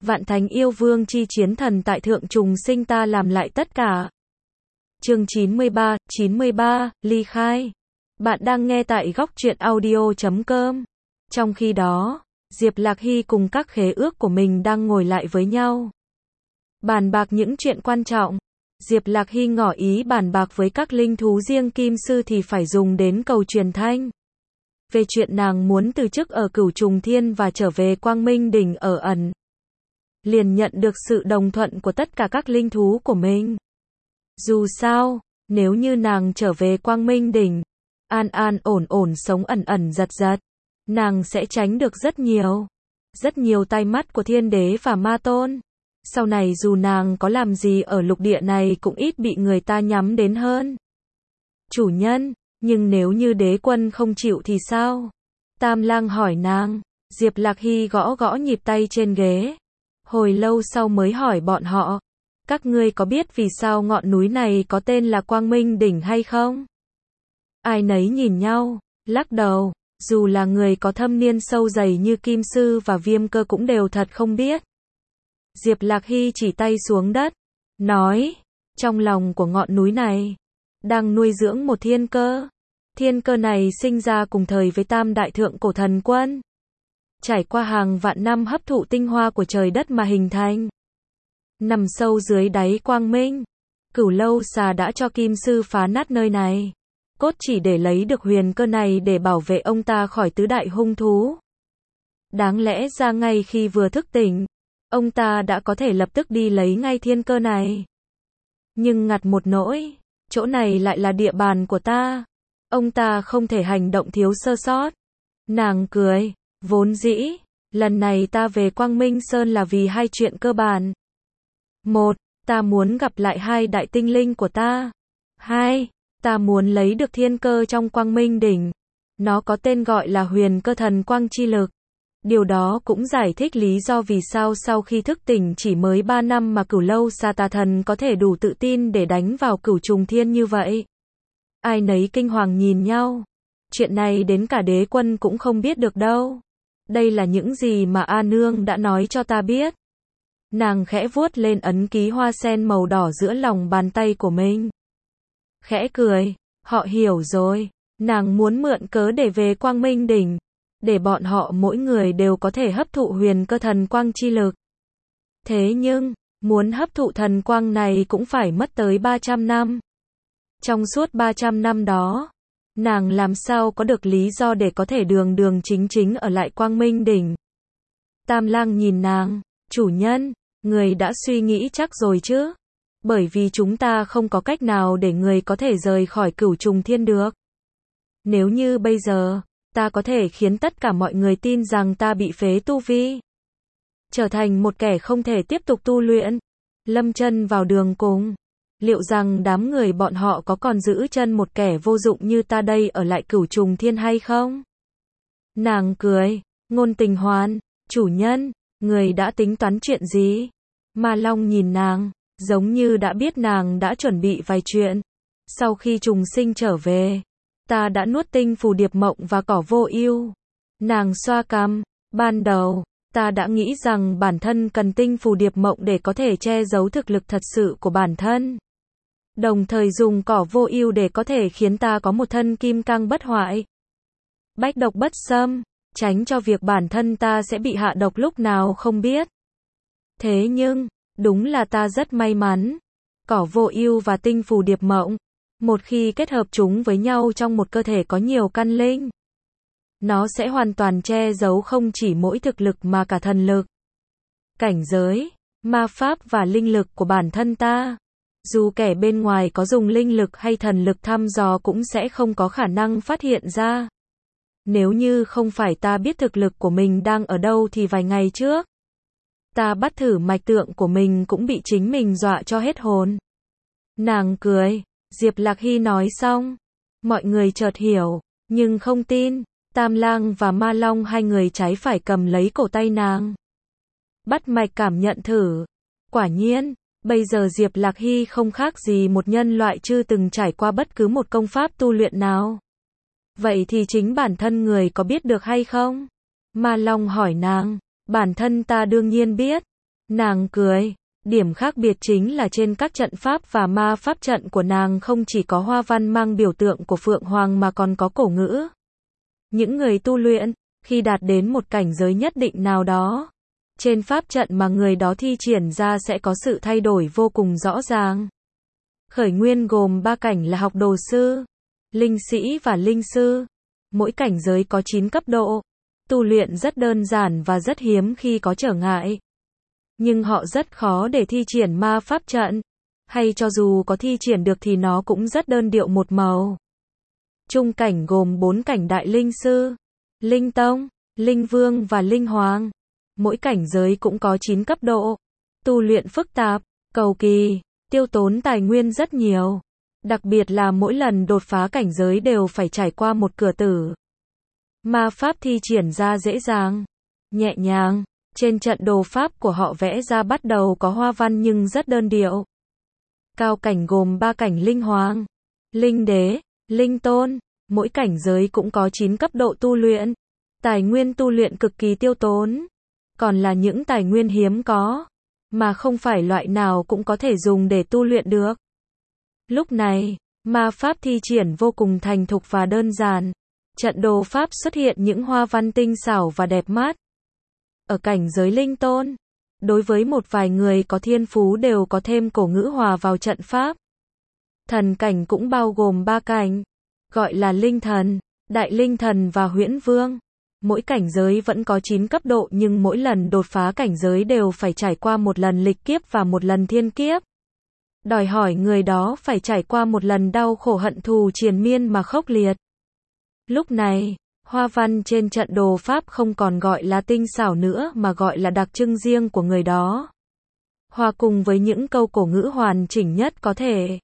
Vạn thánh yêu vương chi chiến thần tại thượng trùng sinh ta làm lại tất cả. Chương 93, ly khai. Bạn đang nghe tại góc truyện audio.com. Trong khi đó, Diệp Lạc Hy cùng các khế ước của mình đang ngồi lại với nhau, bàn bạc những chuyện quan trọng. Diệp Lạc Hy ngỏ ý bàn bạc với các linh thú riêng kim sư thì phải dùng đến cầu truyền thanh. Về chuyện nàng muốn từ chức ở Cửu Trùng Thiên và trở về Quang Minh Đỉnh ở ẩn, liền nhận được sự đồng thuận của tất cả các linh thú của mình. Dù sao, nếu như nàng trở về Quang Minh Đỉnh, an an ổn ổn sống ẩn ẩn giật giật, nàng sẽ tránh được rất nhiều tai mắt của thiên đế và ma tôn. Sau này dù nàng có làm gì ở lục địa này cũng ít bị người ta nhắm đến hơn. Chủ nhân, nhưng nếu như đế quân không chịu thì sao? Tam Lang hỏi nàng. Diệp Lạc Hy gõ gõ nhịp tay trên ghế. Hồi lâu sau mới hỏi bọn họ. Các ngươi có biết vì sao ngọn núi này có tên là Quang Minh Đỉnh hay không? Ai nấy nhìn nhau, lắc đầu. Dù là người có thâm niên sâu dày như Kim Sư và Viêm Cơ cũng đều thật không biết. Diệp Lạc Hy chỉ tay xuống đất, nói, trong lòng của ngọn núi này, đang nuôi dưỡng một thiên cơ. Thiên cơ này sinh ra cùng thời với Tam Đại Thượng Cổ Thần Quân. Trải qua hàng vạn năm hấp thụ tinh hoa của trời đất mà hình thành. Nằm sâu dưới đáy quang minh, Cửu Lâu Xà đã cho Kim Sư phá nát nơi này. Cốt chỉ để lấy được huyền cơ này để bảo vệ ông ta khỏi tứ đại hung thú. Đáng lẽ ra ngay khi vừa thức tỉnh, ông ta đã có thể lập tức đi lấy ngay thiên cơ này. Nhưng ngặt một nỗi, chỗ này lại là địa bàn của ta. Ông ta không thể hành động thiếu sơ sót. Nàng cười, vốn dĩ, lần này ta về Quang Minh Sơn là vì hai chuyện cơ bản. Một, ta muốn gặp lại hai đại tinh linh của ta. Hai, ta muốn lấy được thiên cơ trong Quang Minh Đỉnh. Nó có tên gọi là huyền cơ thần quang chi lực. Điều đó cũng giải thích lý do vì sao sau khi thức tỉnh chỉ mới 3 năm mà Cửu Lâu Xà Tà Thần có thể đủ tự tin để đánh vào Cửu Trùng Thiên như vậy. Ai nấy kinh hoàng nhìn nhau. Chuyện này đến cả đế quân cũng không biết được đâu. Đây là những gì mà A Nương đã nói cho ta biết. Nàng khẽ vuốt lên ấn ký hoa sen màu đỏ giữa lòng bàn tay của mình. Khẽ cười, họ hiểu rồi. Nàng muốn mượn cớ để về Quang Minh Đỉnh, để bọn họ mỗi người đều có thể hấp thụ huyền cơ thần quang chi lực. Thế nhưng, muốn hấp thụ thần quang này cũng phải mất tới 300 năm. Trong suốt 300 năm đó, nàng làm sao có được lý do để có thể đường chính ở lại Quang Minh Đỉnh. Tam Lang nhìn nàng, chủ nhân, người đã suy nghĩ chắc rồi chứ? Bởi vì chúng ta không có cách nào để người có thể rời khỏi Cửu Trùng Thiên được. Nếu như bây giờ, ta có thể khiến tất cả mọi người tin rằng ta bị phế tu vi, trở thành một kẻ không thể tiếp tục tu luyện, lâm chân vào đường cùng. Liệu rằng đám người bọn họ có còn giữ chân một kẻ vô dụng như ta đây ở lại Cửu Trùng Thiên hay không? Nàng cười, Ngôn Tình Hoan, chủ nhân, người đã tính toán chuyện gì? Ma Long nhìn nàng, giống như đã biết nàng đã chuẩn bị vài chuyện. Sau khi trùng sinh trở về, ta đã nuốt tinh phù điệp mộng và cỏ vô ưu. Nàng xoa cằm, ban đầu, ta đã nghĩ rằng bản thân cần tinh phù điệp mộng để có thể che giấu thực lực thật sự của bản thân. Đồng thời dùng cỏ vô ưu để có thể khiến ta có một thân kim cang bất hoại, bách độc bất xâm, tránh cho việc bản thân ta sẽ bị hạ độc lúc nào không biết. Thế nhưng, đúng là ta rất may mắn. Cỏ vô ưu và tinh phù điệp mộng, một khi kết hợp chúng với nhau trong một cơ thể có nhiều căn linh, nó sẽ hoàn toàn che giấu không chỉ mỗi thực lực mà cả thần lực, cảnh giới, ma pháp và linh lực của bản thân ta. Dù kẻ bên ngoài có dùng linh lực hay thần lực thăm dò cũng sẽ không có khả năng phát hiện ra. Nếu như không phải ta biết thực lực của mình đang ở đâu thì vài ngày trước, ta bắt thử mạch tượng của mình cũng bị chính mình dọa cho hết hồn. Nàng cười, Diệp Lạc Hy nói xong. Mọi người chợt hiểu, nhưng không tin. Tam Lang và Ma Long hai người trái phải cầm lấy cổ tay nàng, bắt mạch cảm nhận thử. Quả nhiên, bây giờ Diệp Lạc Hy không khác gì một nhân loại chưa từng trải qua bất cứ một công pháp tu luyện nào. Vậy thì chính bản thân người có biết được hay không? Ma Long hỏi nàng. Bản thân ta đương nhiên biết. Nàng cười. Điểm khác biệt chính là trên các trận pháp và ma pháp trận của nàng không chỉ có hoa văn mang biểu tượng của Phượng Hoàng mà còn có cổ ngữ. Những người tu luyện, khi đạt đến một cảnh giới nhất định nào đó, trên pháp trận mà người đó thi triển ra sẽ có sự thay đổi vô cùng rõ ràng. Khởi nguyên gồm 3 cảnh là học đồ sư, linh sĩ và linh sư. Mỗi cảnh giới có 9 cấp độ. Tu luyện rất đơn giản và rất hiếm khi có trở ngại. Nhưng họ rất khó để thi triển ma pháp trận. Hay cho dù có thi triển được thì nó cũng rất đơn điệu một màu. Trung cảnh gồm 4 cảnh đại linh sư, linh tông, linh vương và linh hoàng. Mỗi cảnh giới cũng có 9 cấp độ. Tu luyện phức tạp, cầu kỳ, tiêu tốn tài nguyên rất nhiều. Đặc biệt là mỗi lần đột phá cảnh giới đều phải trải qua một cửa tử. Ma pháp thi triển ra dễ dàng, nhẹ nhàng. Trên trận đồ pháp của họ vẽ ra bắt đầu có hoa văn nhưng rất đơn điệu. Cao cảnh gồm 3 cảnh linh hoàng, linh đế, linh tôn. Mỗi cảnh giới cũng có 9 cấp độ tu luyện. Tài nguyên tu luyện cực kỳ tiêu tốn. Còn là những tài nguyên hiếm có, mà không phải loại nào cũng có thể dùng để tu luyện được. Lúc này, ma pháp thi triển vô cùng thành thục và đơn giản. Trận đồ pháp xuất hiện những hoa văn tinh xảo và đẹp mắt. Ở cảnh giới linh tôn, đối với một vài người có thiên phú đều có thêm cổ ngữ hòa vào trận pháp. Thần cảnh cũng bao gồm 3 cảnh, gọi là linh thần, đại linh thần và huyễn vương. Mỗi cảnh giới vẫn có 9 cấp độ nhưng mỗi lần đột phá cảnh giới đều phải trải qua một lần lịch kiếp và một lần thiên kiếp. Đòi hỏi người đó phải trải qua một lần đau khổ hận thù triền miên mà khốc liệt. Lúc này, hoa văn trên trận đồ pháp không còn gọi là tinh xảo nữa mà gọi là đặc trưng riêng của người đó. Hòa cùng với những câu cổ ngữ hoàn chỉnh nhất có thể.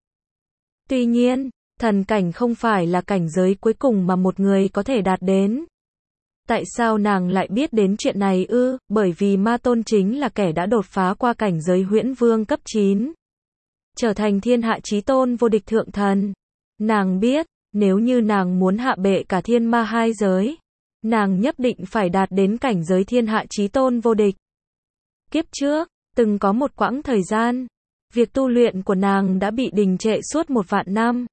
Tuy nhiên, thần cảnh không phải là cảnh giới cuối cùng mà một người có thể đạt đến. Tại sao nàng lại biết đến chuyện này ư? Bởi vì Ma Tôn chính là kẻ đã đột phá qua cảnh giới huyễn vương cấp 9. Trở thành thiên hạ chí tôn vô địch thượng thần. Nàng biết, nếu như nàng muốn hạ bệ cả thiên ma 2 giới, nàng nhất định phải đạt đến cảnh giới thiên hạ chí tôn vô địch. Kiếp trước, từng có một quãng thời gian, việc tu luyện của nàng đã bị đình trệ suốt 1 vạn năm.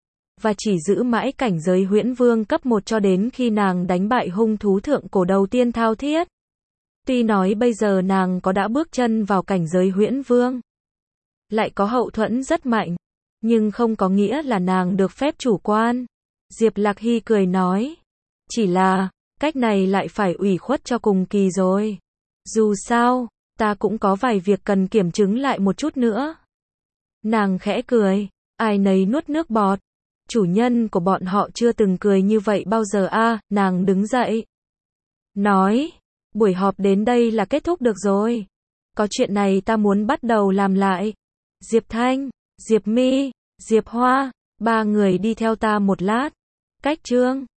Và chỉ giữ mãi cảnh giới huyễn vương cấp 1 cho đến khi nàng đánh bại hung thú thượng cổ đầu tiên Thao Thiết. Tuy nói bây giờ nàng có đã bước chân vào cảnh giới huyễn vương, lại có hậu thuẫn rất mạnh, nhưng không có nghĩa là nàng được phép chủ quan. Diệp Lạc Hy cười nói, chỉ là, cách này lại phải ủy khuất cho cùng kỳ rồi. Dù sao, ta cũng có vài việc cần kiểm chứng lại một chút nữa. Nàng khẽ cười, ai nấy nuốt nước bọt. Chủ nhân của bọn họ chưa từng cười như vậy bao giờ a. Nàng đứng dậy, nói, buổi họp đến đây là kết thúc được rồi. Có chuyện này ta muốn bắt đầu làm lại. Diệp Thanh, Diệp Mi, Diệp Hoa, 3 người đi theo ta một lát. Cách chương